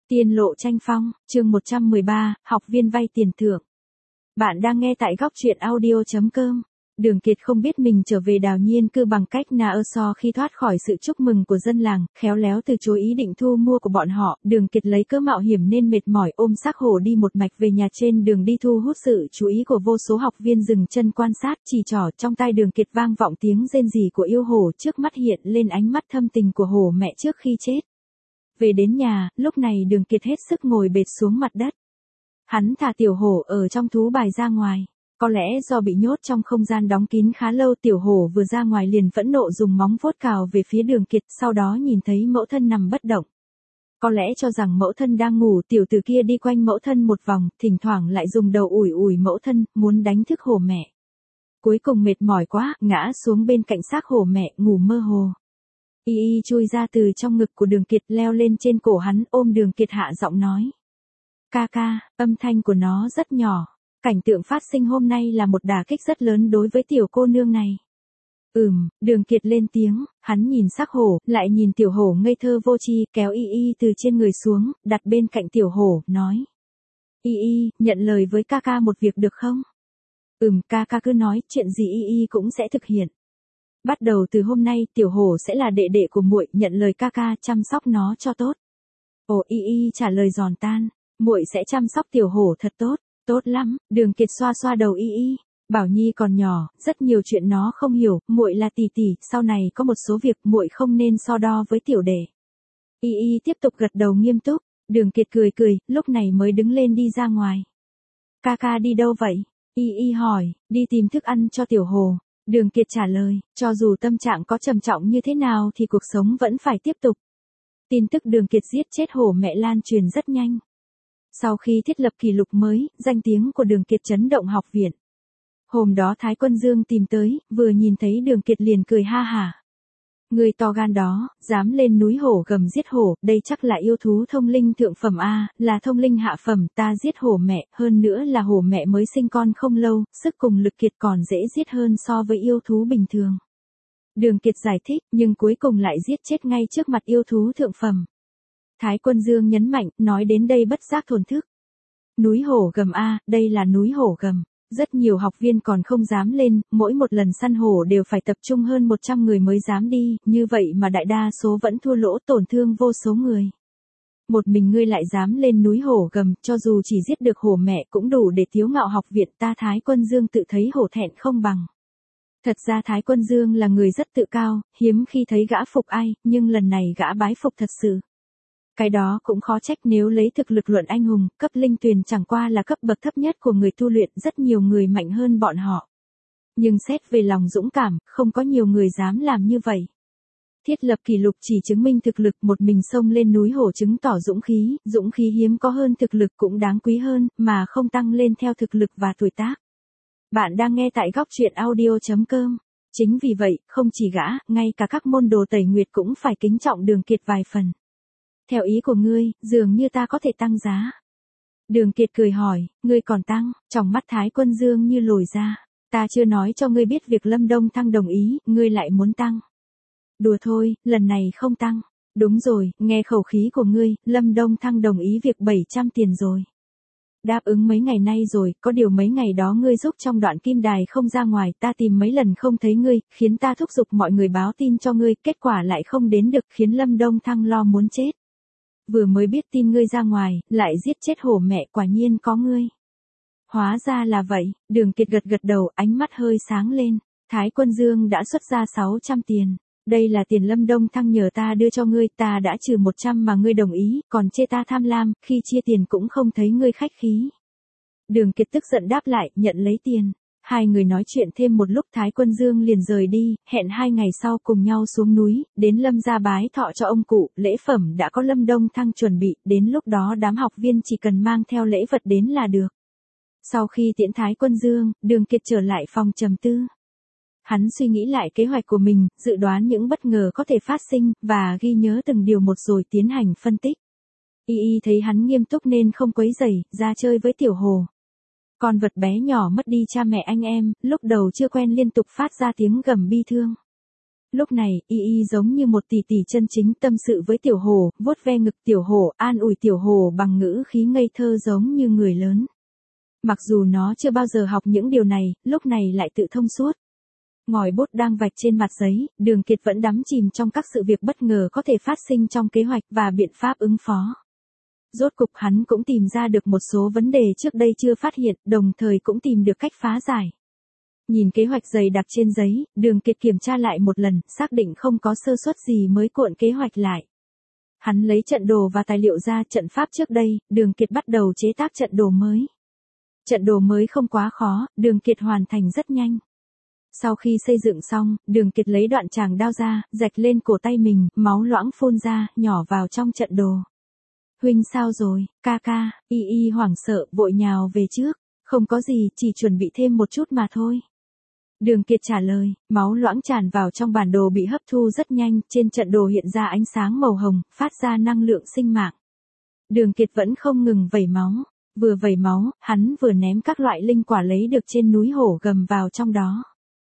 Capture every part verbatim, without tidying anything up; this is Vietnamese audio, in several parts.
Tiên lộ tranh phong, chương một trăm mười ba, học viên vay tiền thưởng. Bạn đang nghe tại góc truyện audio chấm com. Đường Kiệt không biết mình trở về Đào Nhiên cư bằng cách nào so khi thoát khỏi sự chúc mừng của dân làng, khéo léo từ chối ý định thu mua của bọn họ. Đường Kiệt lấy cớ mạo hiểm nên mệt mỏi ôm xác hổ đi một mạch về nhà. Trên đường đi thu hút sự chú ý của vô số học viên dừng chân quan sát. Chỉ trỏ trong tai Đường Kiệt vang vọng tiếng rên rỉ của yêu hổ, trước mắt hiện lên ánh mắt thâm tình của hổ mẹ trước khi chết. Về đến nhà, lúc này Đường Kiệt hết sức ngồi bệt xuống mặt đất. Hắn thả tiểu hổ ở trong thú bài ra ngoài. Có lẽ do bị nhốt trong không gian đóng kín khá lâu, tiểu hổ vừa ra ngoài liền phẫn nộ dùng móng vuốt cào về phía Đường Kiệt, sau đó nhìn thấy mẫu thân nằm bất động. Có lẽ cho rằng mẫu thân đang ngủ, tiểu tử kia đi quanh mẫu thân một vòng, thỉnh thoảng lại dùng đầu ủi ủi mẫu thân, muốn đánh thức hổ mẹ. Cuối cùng mệt mỏi quá, ngã xuống bên cạnh xác hổ mẹ, ngủ mơ hồ. Y Y chui ra từ trong ngực của Đường Kiệt, leo lên trên cổ hắn, ôm Đường Kiệt hạ giọng nói. Ca ca, âm thanh của nó rất nhỏ. Cảnh tượng phát sinh hôm nay là một đả kích rất lớn đối với tiểu cô nương này. Ừm, Đường Kiệt lên tiếng, hắn nhìn xác hổ, lại nhìn tiểu hổ ngây thơ vô tri, kéo Y Y từ trên người xuống, đặt bên cạnh tiểu hổ, nói. Y Y, nhận lời với ca ca một việc được không? Ừm, ca ca cứ nói, chuyện gì Y Y cũng sẽ thực hiện. Bắt đầu từ hôm nay, tiểu hổ sẽ là đệ đệ của muội, nhận lời ca ca, chăm sóc nó cho tốt. Ồ, Y Y trả lời giòn tan, muội sẽ chăm sóc tiểu hổ thật tốt. Tốt lắm, Đường Kiệt xoa xoa đầu Y Y. Bảo Nhi còn nhỏ, rất nhiều chuyện nó không hiểu, muội là tỷ tỷ, sau này có một số việc muội không nên so đo với tiểu đệ. Y Y tiếp tục gật đầu nghiêm túc. Đường Kiệt cười cười, lúc này mới đứng lên đi ra ngoài. Ca ca đi đâu vậy? Y Y hỏi. Đi tìm thức ăn cho tiểu hồ. Đường Kiệt trả lời, cho dù tâm trạng có trầm trọng như thế nào thì cuộc sống vẫn phải tiếp tục. Tin tức Đường Kiệt giết chết hổ mẹ lan truyền rất nhanh. Sau khi thiết lập kỷ lục mới, danh tiếng của Đường Kiệt chấn động học viện. Hôm đó Thái Quân Dương tìm tới, vừa nhìn thấy Đường Kiệt liền cười ha hả. Người to gan đó, dám lên núi hổ gầm giết hổ, đây chắc là yêu thú thông linh thượng phẩm a, là thông linh hạ phẩm, ta giết hổ mẹ, hơn nữa là hổ mẹ mới sinh con không lâu, sức cùng lực kiệt còn dễ giết hơn so với yêu thú bình thường. Đường Kiệt giải thích, nhưng cuối cùng lại giết chết ngay trước mặt yêu thú thượng phẩm. Thái Quân Dương nhấn mạnh, nói đến đây bất giác thổn thức. Núi hổ gầm a, đây là núi hổ gầm. Rất nhiều học viên còn không dám lên, mỗi một lần săn hổ đều phải tập trung hơn một trăm người mới dám đi, như vậy mà đại đa số vẫn thua lỗ, tổn thương vô số người. Một mình ngươi lại dám lên núi hổ gầm, cho dù chỉ giết được hổ mẹ cũng đủ để tiếu ngạo học viện ta. Thái Quân Dương tự thấy hổ thẹn không bằng. Thật ra Thái Quân Dương là người rất tự cao, hiếm khi thấy gã phục ai, nhưng lần này gã bái phục thật sự. Cái đó cũng khó trách, nếu lấy thực lực luận anh hùng, cấp linh tuyền chẳng qua là cấp bậc thấp nhất của người tu luyện, rất nhiều người mạnh hơn bọn họ. Nhưng xét về lòng dũng cảm, không có nhiều người dám làm như vậy. Thiết lập kỷ lục chỉ chứng minh thực lực, một mình xông lên núi hổ chứng tỏ dũng khí, dũng khí hiếm có hơn thực lực cũng đáng quý hơn, mà không tăng lên theo thực lực và tuổi tác. Bạn đang nghe tại góc truyện audio chấm com. Chính vì vậy, không chỉ gã, ngay cả các môn đồ Tẩy Nguyệt cũng phải kính trọng Đường Kiệt vài phần. Theo ý của ngươi, dường như ta có thể tăng giá. Đường Kiệt cười hỏi, ngươi còn tăng, trong mắt Thái Quân Dương như lồi ra. Ta chưa nói cho ngươi biết việc Lâm Đông Thăng đồng ý, ngươi lại muốn tăng. Đùa thôi, lần này không tăng. Đúng rồi, nghe khẩu khí của ngươi, Lâm Đông Thăng đồng ý việc bảy trăm tiền rồi. Đáp ứng mấy ngày nay rồi, có điều mấy ngày đó ngươi giúp trong đoạn kim đài không ra ngoài, ta tìm mấy lần không thấy ngươi, khiến ta thúc giục mọi người báo tin cho ngươi, kết quả lại không đến được, khiến Lâm Đông Thăng lo muốn chết. Vừa mới biết tin ngươi ra ngoài, lại giết chết hổ mẹ, quả nhiên có ngươi. Hóa ra là vậy. Đường Kiệt gật gật đầu, ánh mắt hơi sáng lên. Thái Quân Dương đã xuất ra sáu trăm tiền. Đây là tiền Lâm Đông Thăng nhờ ta đưa cho ngươi, ta đã trừ một trăm mà ngươi đồng ý, còn chê ta tham lam, khi chia tiền cũng không thấy ngươi khách khí. Đường Kiệt tức giận đáp lại, nhận lấy tiền. Hai người nói chuyện thêm một lúc, Thái Quân Dương liền rời đi, hẹn hai ngày sau cùng nhau xuống núi, đến Lâm gia bái thọ cho ông cụ, lễ phẩm đã có Lâm Đông Thăng chuẩn bị, đến lúc đó đám học viên chỉ cần mang theo lễ vật đến là được. Sau khi tiễn Thái Quân Dương, Đường Kiệt trở lại phòng trầm tư. Hắn suy nghĩ lại kế hoạch của mình, dự đoán những bất ngờ có thể phát sinh, và ghi nhớ từng điều một rồi tiến hành phân tích. Y Y thấy hắn nghiêm túc nên không quấy rầy, ra chơi với tiểu hồ. Con vật bé nhỏ mất đi cha mẹ anh em, lúc đầu chưa quen liên tục phát ra tiếng gầm bi thương. Lúc này, Y Y giống như một tỷ tỷ chân chính tâm sự với tiểu hổ, vuốt ve ngực tiểu hổ, an ủi tiểu hổ bằng ngữ khí ngây thơ giống như người lớn. Mặc dù nó chưa bao giờ học những điều này, lúc này lại tự thông suốt. Ngòi bút đang vạch trên mặt giấy, Đường Kiệt vẫn đắm chìm trong các sự việc bất ngờ có thể phát sinh trong kế hoạch và biện pháp ứng phó. Rốt cục hắn cũng tìm ra được một số vấn đề trước đây chưa phát hiện, đồng thời cũng tìm được cách phá giải. Nhìn kế hoạch dày đặc trên giấy, Đường Kiệt kiểm tra lại một lần, xác định không có sơ suất gì mới cuộn kế hoạch lại. Hắn lấy trận đồ và tài liệu ra trận pháp trước đây, Đường Kiệt bắt đầu chế tác trận đồ mới. Trận đồ mới không quá khó, Đường Kiệt hoàn thành rất nhanh. Sau khi xây dựng xong, Đường Kiệt lấy đoạn tràng đao ra, rạch lên cổ tay mình, máu loãng phun ra, nhỏ vào trong trận đồ. Huynh sao rồi, ca ca, Y Y hoảng sợ, vội nhào về trước. Không có gì, chỉ chuẩn bị thêm một chút mà thôi. Đường Kiệt trả lời, máu loãng tràn vào trong bản đồ bị hấp thu rất nhanh, trên trận đồ hiện ra ánh sáng màu hồng, phát ra năng lượng sinh mạng. Đường Kiệt vẫn không ngừng vẩy máu, vừa vẩy máu, hắn vừa ném các loại linh quả lấy được trên núi hổ gầm vào trong đó.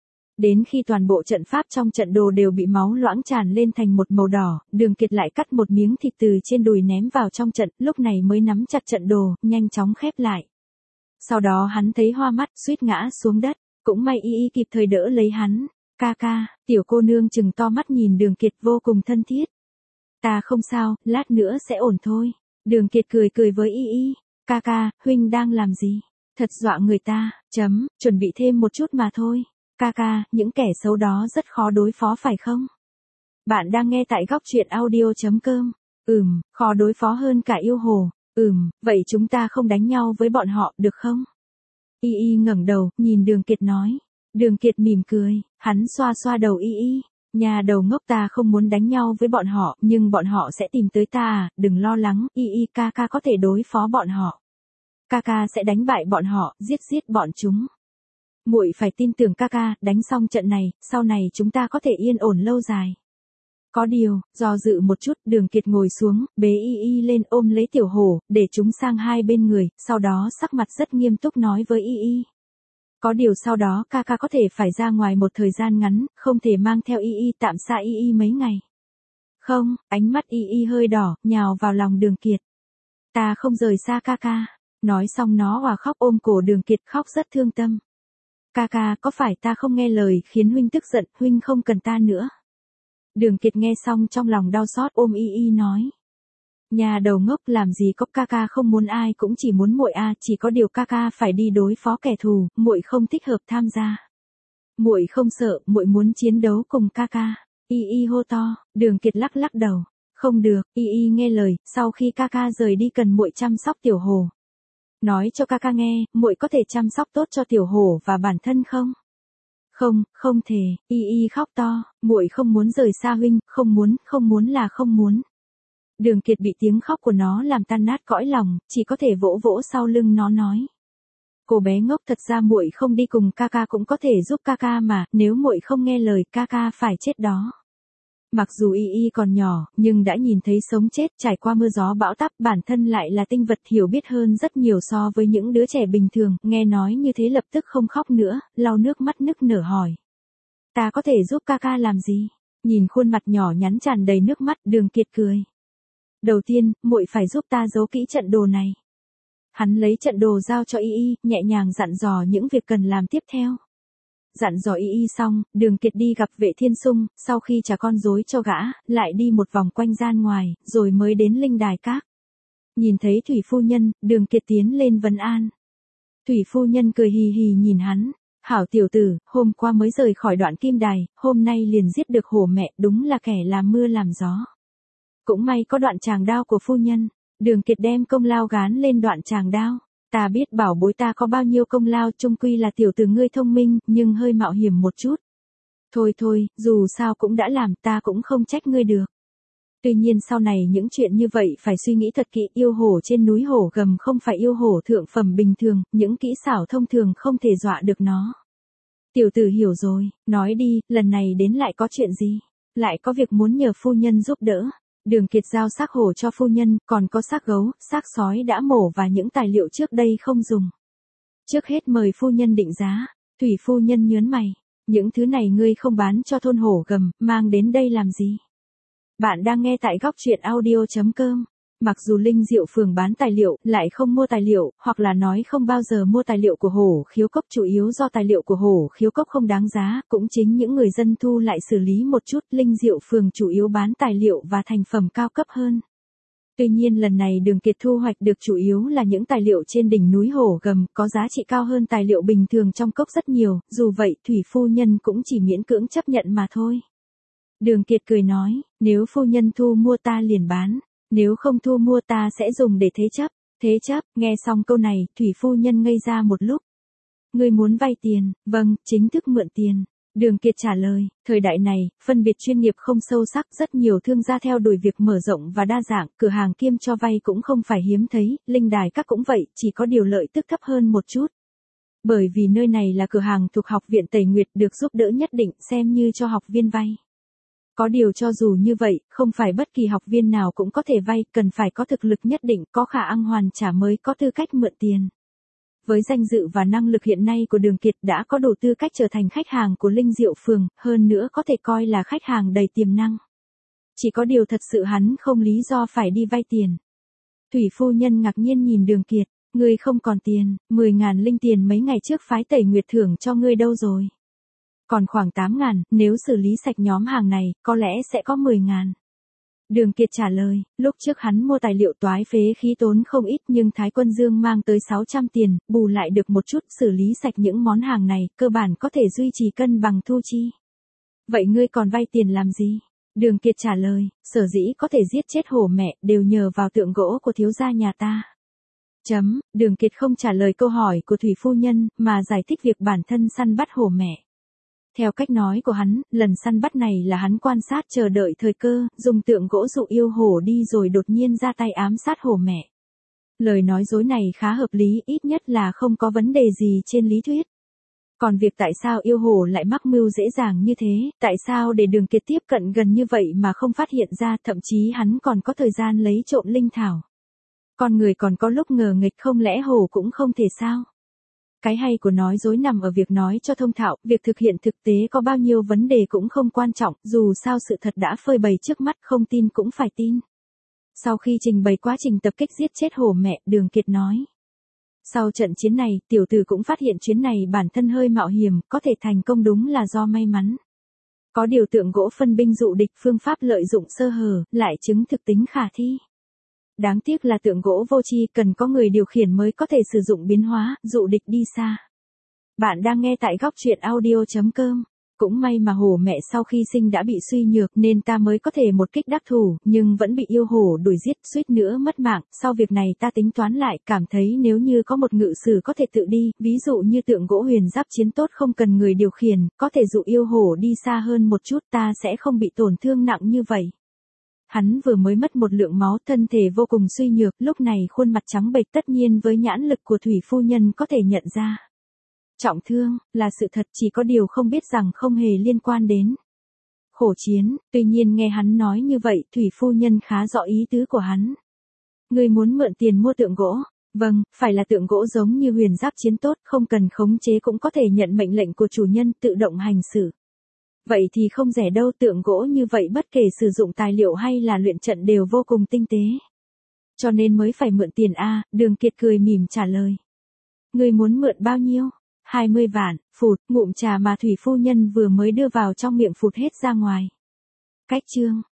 Đến khi toàn bộ trận pháp trong trận đồ đều bị máu loãng tràn lên thành một màu đỏ, Đường Kiệt lại cắt một miếng thịt từ trên đùi ném vào trong trận, lúc này mới nắm chặt trận đồ, nhanh chóng khép lại. Sau đó hắn thấy hoa mắt, suýt ngã xuống đất, cũng may Y Y kịp thời đỡ lấy hắn. Ca ca, tiểu cô nương trừng to mắt nhìn Đường Kiệt vô cùng thân thiết. Ta không sao, lát nữa sẽ ổn thôi. Đường Kiệt cười cười với Y Y. Ca ca, huynh đang làm gì? Thật dọa người ta, chấm, chuẩn bị thêm một chút mà thôi. Ca ca, những kẻ xấu đó rất khó đối phó phải không? Bạn đang nghe tại góc truyện audio chấm com. Ừm, khó đối phó hơn cả yêu hồ. Ừm, vậy chúng ta không đánh nhau với bọn họ, được không? Y Y ngẩng đầu, nhìn Đường Kiệt nói. Đường Kiệt mỉm cười, hắn xoa xoa đầu Y Y. Nhà đầu ngốc, ta không muốn đánh nhau với bọn họ, nhưng bọn họ sẽ tìm tới ta à, đừng lo lắng, Y Y ca ca có thể đối phó bọn họ. Ca ca sẽ đánh bại bọn họ, giết giết bọn chúng. Muội phải tin tưởng ca ca, đánh xong trận này, sau này chúng ta có thể yên ổn lâu dài. Có điều, do dự một chút, Đường Kiệt ngồi xuống, bế Y Y lên ôm lấy tiểu hổ, để chúng sang hai bên người, sau đó sắc mặt rất nghiêm túc nói với Y Y. Có điều sau đó ca ca có thể phải ra ngoài một thời gian ngắn, không thể mang theo Y Y, tạm xa Y Y mấy ngày. Không, ánh mắt Y Y hơi đỏ, nhào vào lòng Đường Kiệt. Ta không rời xa ca ca. Nói xong nó hòa khóc ôm cổ Đường Kiệt, khóc rất thương tâm. Ca ca, có phải ta không nghe lời khiến huynh tức giận, huynh không cần ta nữa? Đường Kiệt nghe xong trong lòng đau xót, ôm Y Y nói. Nhà đầu ngốc, làm gì có, ca ca không muốn ai cũng chỉ muốn muội a, chỉ có điều ca ca phải đi đối phó kẻ thù, muội không thích hợp tham gia. Muội không sợ, muội muốn chiến đấu cùng ca ca. Y Y hô to. Đường Kiệt lắc lắc đầu. Không được, Y Y nghe lời, sau khi ca ca rời đi cần muội chăm sóc tiểu hổ. Nói cho ca ca nghe, muội có thể chăm sóc tốt cho tiểu hổ và bản thân không? Không, không thể. Y Y khóc to, muội không muốn rời xa huynh, không muốn, không muốn là không muốn. Đường Kiệt bị tiếng khóc của nó làm tan nát cõi lòng, chỉ có thể vỗ vỗ sau lưng nó nói. Cô bé ngốc, thật ra muội không đi cùng ca ca cũng có thể giúp ca ca mà, nếu muội không nghe lời ca ca phải chết đó. Mặc dù Y Y còn nhỏ, nhưng đã nhìn thấy sống chết, trải qua mưa gió bão táp, bản thân lại là tinh vật hiểu biết hơn rất nhiều so với những đứa trẻ bình thường, nghe nói như thế lập tức không khóc nữa, lau nước mắt nức nở hỏi. Ta có thể giúp ca ca làm gì? Nhìn khuôn mặt nhỏ nhắn tràn đầy nước mắt, Đường Kiệt cười. Đầu tiên, muội phải giúp ta giấu kỹ trận đồ này. Hắn lấy trận đồ giao cho Y Y, nhẹ nhàng dặn dò những việc cần làm tiếp theo. Dặn dò Y Y xong, Đường Kiệt đi gặp Vệ Thiên Sung, sau khi trả con rối cho gã, lại đi một vòng quanh gian ngoài, rồi mới đến linh đài các. Nhìn thấy Thủy phu nhân, Đường Kiệt tiến lên vấn an. Thủy phu nhân cười hì hì nhìn hắn. Hảo tiểu tử, hôm qua mới rời khỏi đoạn kim đài, hôm nay liền giết được hổ mẹ, đúng là kẻ làm mưa làm gió. Cũng may có đoạn tràng đao của phu nhân. Đường Kiệt đem công lao gán lên đoạn tràng đao. Ta biết bảo bối ta có bao nhiêu công lao, chung quy là tiểu tử ngươi thông minh, nhưng hơi mạo hiểm một chút. Thôi thôi, dù sao cũng đã làm, ta cũng không trách ngươi được. Tuy nhiên sau này những chuyện như vậy phải suy nghĩ thật kỹ, yêu hổ trên núi hổ gầm không phải yêu hổ thượng phẩm bình thường, những kỹ xảo thông thường không thể dọa được nó. Tiểu tử hiểu rồi, nói đi, lần này đến lại có chuyện gì? Lại có việc muốn nhờ phu nhân giúp đỡ. Đường Kiệt giao xác hổ cho phu nhân, còn có xác gấu, xác sói đã mổ và những tài liệu trước đây không dùng. Trước hết mời phu nhân định giá. Thủy phu nhân nhớn mày. Những thứ này ngươi không bán cho thôn hổ gầm, mang đến đây làm gì? Bạn đang nghe tại góc truyện audio.com. Mặc dù Linh Diệu Phường bán tài liệu, lại không mua tài liệu, hoặc là nói không bao giờ mua tài liệu của hổ khiếu cốc, chủ yếu do tài liệu của hổ khiếu cốc không đáng giá, cũng chính những người dân thu lại xử lý một chút. Linh Diệu Phường chủ yếu bán tài liệu và thành phẩm cao cấp hơn. Tuy nhiên lần này Đường Kiệt thu hoạch được chủ yếu là những tài liệu trên đỉnh núi hổ gầm, có giá trị cao hơn tài liệu bình thường trong cốc rất nhiều, dù vậy Thủy phu nhân cũng chỉ miễn cưỡng chấp nhận mà thôi. Đường Kiệt cười nói, nếu phu nhân thu mua ta liền bán, nếu không thu mua ta sẽ dùng để thế chấp. Thế chấp, nghe xong câu này, Thủy phu nhân ngây ra một lúc. Ngươi muốn vay tiền? Vâng, chính thức mượn tiền. Đường Kiệt trả lời, thời đại này, phân biệt chuyên nghiệp không sâu sắc, rất nhiều thương gia theo đuổi việc mở rộng và đa dạng, cửa hàng kiêm cho vay cũng không phải hiếm thấy, linh đài các cũng vậy, chỉ có điều lợi tức thấp hơn một chút. Bởi vì nơi này là cửa hàng thuộc học viện Tẩy Nguyệt, được giúp đỡ nhất định, xem như cho học viên vay. Có điều cho dù như vậy, không phải bất kỳ học viên nào cũng có thể vay, cần phải có thực lực nhất định, có khả năng hoàn trả mới có tư cách mượn tiền. Với danh dự và năng lực hiện nay của Đường Kiệt đã có đủ tư cách trở thành khách hàng của Linh Diệu Phường, hơn nữa có thể coi là khách hàng đầy tiềm năng. Chỉ có điều thật sự hắn không lý do phải đi vay tiền. Thủy phu nhân ngạc nhiên nhìn Đường Kiệt, ngươi không còn tiền, mười ngàn linh tiền mấy ngày trước phái Tẩy Nguyệt thưởng cho ngươi đâu rồi? Còn khoảng tám ngàn, nếu xử lý sạch nhóm hàng này, có lẽ sẽ có mười ngàn. Đường Kiệt trả lời, lúc trước hắn mua tài liệu toái phế khí tốn không ít nhưng Thái Quân Dương mang tới sáu trăm tiền, bù lại được một chút, xử lý sạch những món hàng này, cơ bản có thể duy trì cân bằng thu chi. Vậy ngươi còn vay tiền làm gì? Đường Kiệt trả lời, sở dĩ có thể giết chết hổ mẹ, đều nhờ vào tượng gỗ của thiếu gia nhà ta. Chấm, Đường Kiệt không trả lời câu hỏi của Thủy phu nhân, mà giải thích việc bản thân săn bắt hổ mẹ. Theo cách nói của hắn, lần săn bắt này là hắn quan sát chờ đợi thời cơ, dùng tượng gỗ dụ yêu hổ đi rồi đột nhiên ra tay ám sát hổ mẹ. Lời nói dối này khá hợp lý, ít nhất là không có vấn đề gì trên lý thuyết. Còn việc tại sao yêu hổ lại mắc mưu dễ dàng như thế, tại sao để Đường Kiệt tiếp cận gần như vậy mà không phát hiện ra, thậm chí hắn còn có thời gian lấy trộm linh thảo. Con người còn có lúc ngờ nghịch, không lẽ hổ cũng không thể sao? Cái hay của nói dối nằm ở việc nói cho thông thạo, việc thực hiện thực tế có bao nhiêu vấn đề cũng không quan trọng, dù sao sự thật đã phơi bày trước mắt, không tin cũng phải tin. Sau khi trình bày quá trình tập kích giết chết hổ mẹ, Đường Kiệt nói. Sau trận chiến này, tiểu tử cũng phát hiện chuyến này bản thân hơi mạo hiểm, có thể thành công đúng là do may mắn. Có điều tượng gỗ phân binh dụ địch, phương pháp lợi dụng sơ hở, lại chứng thực tính khả thi. Đáng tiếc là tượng gỗ vô tri, cần có người điều khiển mới có thể sử dụng biến hóa, dụ địch đi xa. Bạn đang nghe tại góc truyện audio.com. Cũng may mà hổ mẹ sau khi sinh đã bị suy nhược nên ta mới có thể một kích đắc thủ, nhưng vẫn bị yêu hổ đuổi giết, suýt nữa mất mạng. Sau việc này ta tính toán lại, cảm thấy nếu như có một ngự sử có thể tự đi, ví dụ như tượng gỗ huyền giáp chiến tốt không cần người điều khiển, có thể dụ yêu hổ đi xa hơn một chút, ta sẽ không bị tổn thương nặng như vậy. Hắn vừa mới mất một lượng máu, thân thể vô cùng suy nhược, lúc này khuôn mặt trắng bệch, tất nhiên với nhãn lực của Thủy phu nhân có thể nhận ra. Trọng thương, là sự thật, chỉ có điều không biết rằng không hề liên quan đến khổ chiến, tuy nhiên nghe hắn nói như vậy, Thủy phu nhân khá rõ ý tứ của hắn. Ngươi muốn mượn tiền mua tượng gỗ? Vâng, phải là tượng gỗ giống như huyền giáp chiến tốt, không cần khống chế cũng có thể nhận mệnh lệnh của chủ nhân, tự động hành xử. Vậy thì không rẻ đâu, tượng gỗ như vậy bất kể sử dụng tài liệu hay là luyện trận đều vô cùng tinh tế. Cho nên mới phải mượn tiền a. Đường Kiệt cười mỉm trả lời. Ngươi muốn mượn bao nhiêu? hai mươi vạn, phụt, ngụm trà mà Thủy phu nhân vừa mới đưa vào trong miệng phụt hết ra ngoài. Cách chương,